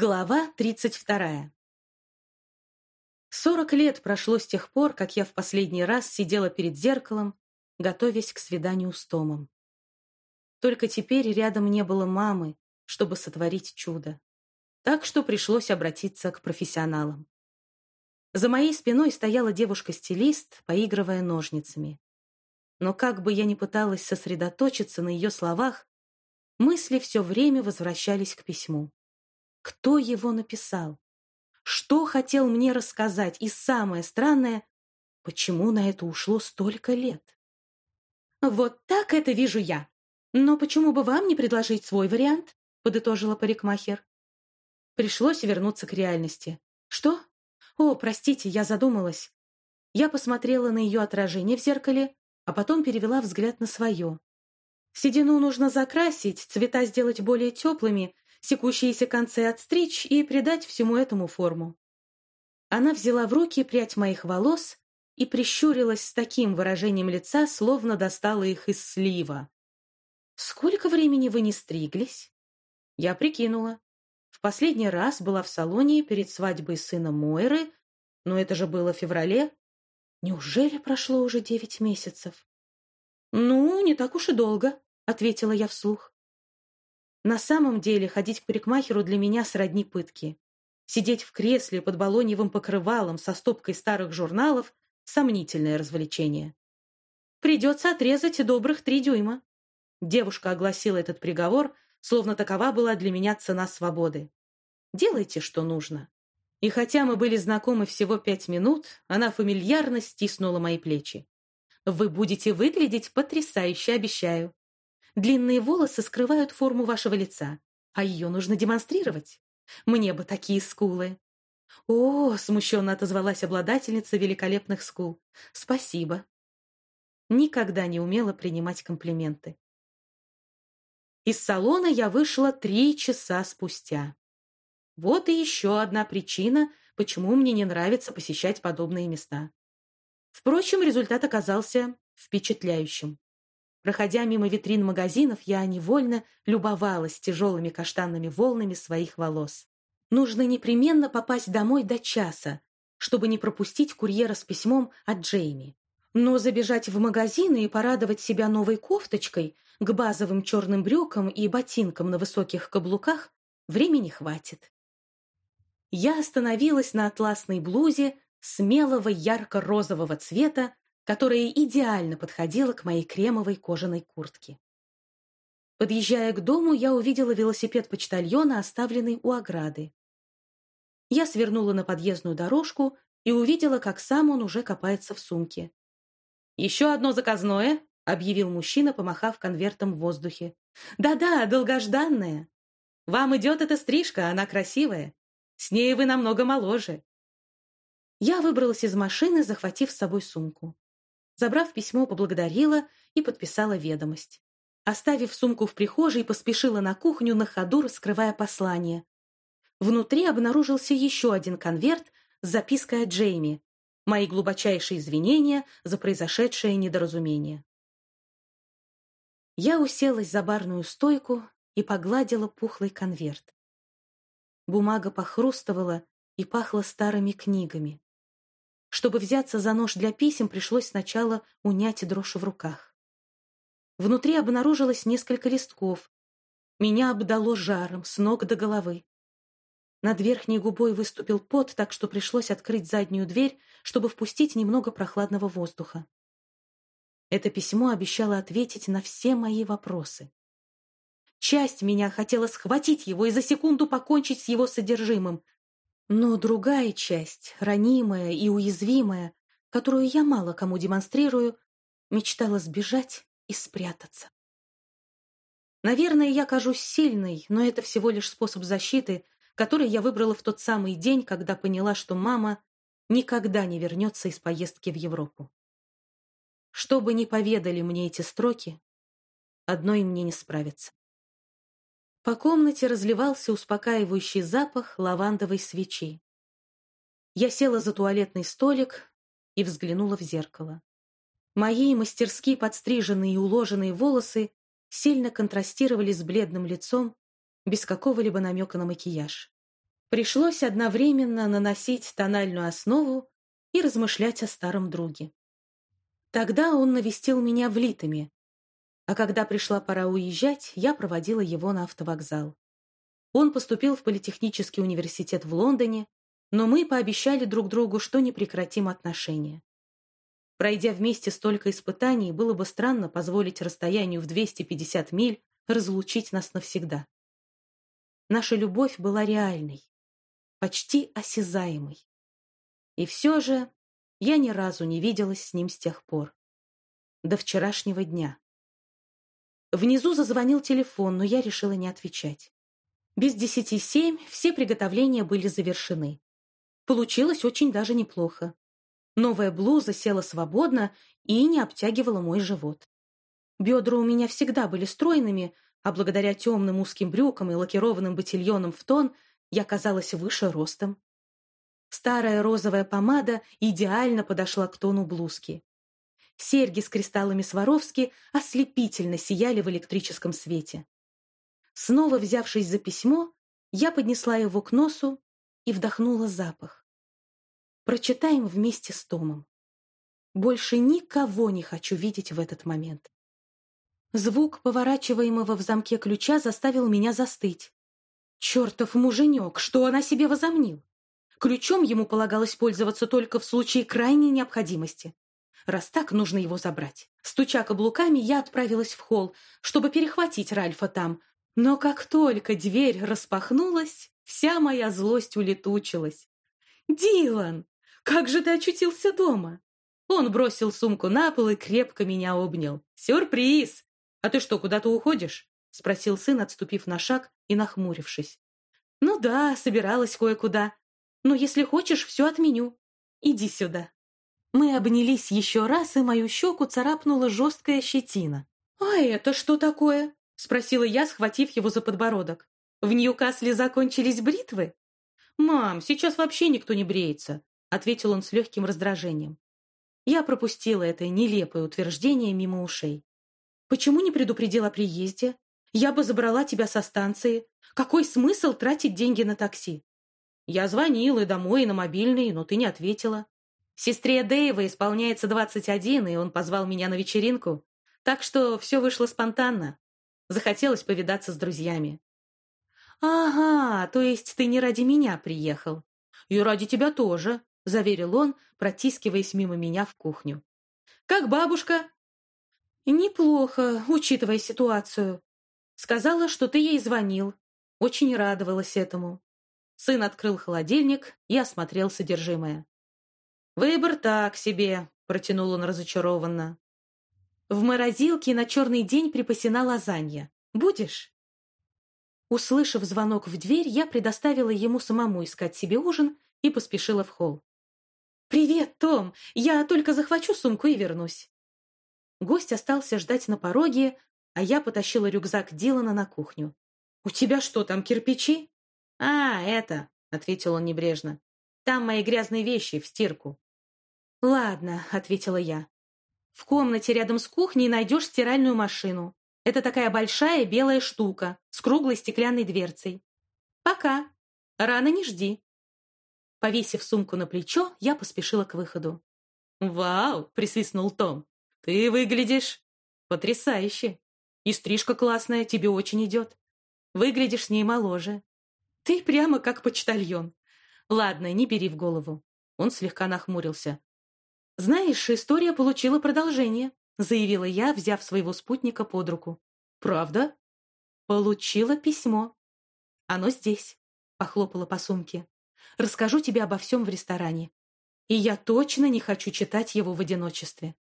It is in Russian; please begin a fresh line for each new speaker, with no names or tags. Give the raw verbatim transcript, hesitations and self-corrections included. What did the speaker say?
Глава тридцать вторая. Сорок лет прошло с тех пор, как я в последний раз сидела перед зеркалом, готовясь к свиданию с Томом. Только теперь рядом не было мамы, чтобы сотворить чудо. Так что пришлось обратиться к профессионалам. За моей спиной стояла девушка-стилист, поигрывая ножницами. Но как бы я ни пыталась сосредоточиться на ее словах, мысли все время возвращались к письму. Кто его написал? Что хотел мне рассказать? И самое странное, почему на это ушло столько лет? «Вот так это вижу я. Но почему бы вам не предложить свой вариант?» — подытожила парикмахер. Пришлось вернуться к реальности. «Что? О, простите, я задумалась». Я посмотрела на ее отражение в зеркале, а потом перевела взгляд на свое. Седину нужно закрасить, цвета сделать более теплыми, секущиеся концы отстричь и придать всему этому форму. Она взяла в руки прядь моих волос и прищурилась с таким выражением лица, словно достала их из слива. «Сколько времени вы не стриглись?» Я прикинула. В последний раз была в салоне перед свадьбой сына Мойры, но это же было в феврале. Неужели прошло уже девять месяцев? «Ну, не так уж и долго», — ответила я вслух. На самом деле ходить к парикмахеру для меня сродни пытке. Сидеть в кресле под балоньевым покрывалом со стопкой старых журналов — сомнительное развлечение. Придется отрезать добрых три дюйма. Девушка огласила этот приговор, словно такова была для меня цена свободы. Делайте, что нужно. И хотя мы были знакомы всего пять минут, она фамильярно стиснула мои плечи. Вы будете выглядеть потрясающе, обещаю. Длинные волосы скрывают форму вашего лица, а ее нужно демонстрировать. Мне бы такие скулы. О, смущенно отозвалась обладательница великолепных скул. Спасибо. Никогда не умела принимать комплименты. Из салона я вышла три часа спустя. Вот и еще одна причина, почему мне не нравится посещать подобные места. Впрочем, результат оказался впечатляющим. Проходя мимо витрин магазинов, я невольно любовалась тяжелыми каштанными волнами своих волос. Нужно непременно попасть домой до часа, чтобы не пропустить курьера с письмом от Джейми. Но забежать в магазины и порадовать себя новой кофточкой, к базовым черным брюкам и ботинкам на высоких каблуках времени хватит. Я остановилась на атласной блузе смелого ярко-розового цвета, которая идеально подходила к моей кремовой кожаной куртке. Подъезжая к дому, я увидела велосипед почтальона, оставленный у ограды. Я свернула на подъездную дорожку и увидела, как сам он уже копается в сумке. «Еще одно заказное», — объявил мужчина, помахав конвертом в воздухе. «Да-да, долгожданная. Вам идет эта стрижка, она красивая. С ней вы намного моложе». Я выбралась из машины, захватив с собой сумку. Забрав письмо, поблагодарила и подписала ведомость. Оставив сумку в прихожей, поспешила на кухню, на ходу раскрывая послание. Внутри обнаружился еще один конверт с запиской от Джейми. Мои глубочайшие извинения за произошедшее недоразумение. Я уселась за барную стойку и погладила пухлый конверт. Бумага похрустывала и пахла старыми книгами. Чтобы взяться за нож для писем, пришлось сначала унять дрожь в руках. Внутри обнаружилось несколько листков. Меня обдало жаром с ног до головы. Над верхней губой выступил пот, так что пришлось открыть заднюю дверь, чтобы впустить немного прохладного воздуха. Это письмо обещало ответить на все мои вопросы. Часть меня хотела схватить его и за секунду покончить с его содержимым, но другая часть, ранимая и уязвимая, которую я мало кому демонстрирую, мечтала сбежать и спрятаться. Наверное, я кажусь сильной, но это всего лишь способ защиты, который я выбрала в тот самый день, когда поняла, что мама никогда не вернется из поездки в Европу. Что бы ни поведали мне эти строки, одной мне не справиться. По комнате разливался успокаивающий запах лавандовой свечи. Я села за туалетный столик и взглянула в зеркало. Мои мастерски подстриженные и уложенные волосы сильно контрастировали с бледным лицом, без какого-либо намека на макияж. Пришлось одновременно наносить тональную основу и размышлять о старом друге. Тогда он навестил меня в Литоме, а когда пришла пора уезжать, я проводила его на автовокзал. Он поступил в Политехнический университет в Лондоне, но мы пообещали друг другу, что не прекратим отношения. Пройдя вместе столько испытаний, было бы странно позволить расстоянию в двести пятьдесят миль разлучить нас навсегда. Наша любовь была реальной, почти осязаемой. И все же я ни разу не виделась с ним с тех пор. До вчерашнего дня. Внизу зазвонил телефон, но я решила не отвечать. Без десяти семь все приготовления были завершены. Получилось очень даже неплохо. Новая блуза села свободно и не обтягивала мой живот. Бедра у меня всегда были стройными, а благодаря темным узким брюкам и лакированным ботильоном в тон я казалась выше ростом. Старая розовая помада идеально подошла к тону блузки. Серьги с кристаллами Сваровски ослепительно сияли в электрическом свете. Снова взявшись за письмо, я поднесла его к носу и вдохнула запах. Прочитаем вместе с Томом. Больше никого не хочу видеть в этот момент. Звук поворачиваемого в замке ключа заставил меня застыть. Чертов муженек, что он о себе возомнил? Ключом ему полагалось пользоваться только в случае крайней необходимости. Раз так, нужно его забрать. Стуча каблуками, я отправилась в холл, чтобы перехватить Ральфа там. Но как только дверь распахнулась, вся моя злость улетучилась. «Дилан, как же ты очутился дома?» Он бросил сумку на пол и крепко меня обнял. «Сюрприз! А ты что, куда-то уходишь?» — спросил сын, отступив на шаг и нахмурившись. «Ну да, собиралась кое-куда. Но если хочешь, все отменю. Иди сюда». Мы обнялись еще раз, и мою щеку царапнула жесткая щетина. «А это что такое?» — спросила я, схватив его за подбородок. «В Ньюкасле закончились бритвы?» «Мам, сейчас вообще никто не бреется», — ответил он с легким раздражением. Я пропустила это нелепое утверждение мимо ушей. «Почему не предупредил о приезде? Я бы забрала тебя со станции. Какой смысл тратить деньги на такси?» «Я звонил и домой, и на мобильный, но ты не ответила. Сестре Дэйва исполняется двадцать один, и он позвал меня на вечеринку. Так что все вышло спонтанно. Захотелось повидаться с друзьями». «Ага, то есть ты не ради меня приехал?» «И ради тебя тоже», — заверил он, протискиваясь мимо меня в кухню. «Как бабушка?» «Неплохо, учитывая ситуацию. Сказала, что ты ей звонил. Очень радовалась этому». Сын открыл холодильник и осмотрел содержимое. «Выбор так себе», — протянул он разочарованно. «В морозилке на черный день припасена лазанья. Будешь?» Услышав звонок в дверь, я предоставила ему самому искать себе ужин и поспешила в холл. «Привет, Том! Я только захвачу сумку и вернусь». Гость остался ждать на пороге, а я потащила рюкзак Дилана на кухню. «У тебя что, там кирпичи?» «А, это», — ответил он небрежно. «Там мои грязные вещи в стирку». «Ладно», — ответила я. «В комнате рядом с кухней найдешь стиральную машину. Это такая большая белая штука с круглой стеклянной дверцей. Пока. Рано не жди». Повесив сумку на плечо, я поспешила к выходу. «Вау!» — присвистнул Том. «Ты выглядишь потрясающе. И стрижка классная, тебе очень идет. Выглядишь с ней моложе. Ты прямо как почтальон. Ладно, не бери в голову». Он слегка нахмурился. «Знаешь, история получила продолжение», — заявила я, взяв своего спутника под руку. «Правда?» «Получила письмо. Оно здесь», — похлопала по сумке. «Расскажу тебе обо всем в ресторане. И я точно не хочу читать его в одиночестве».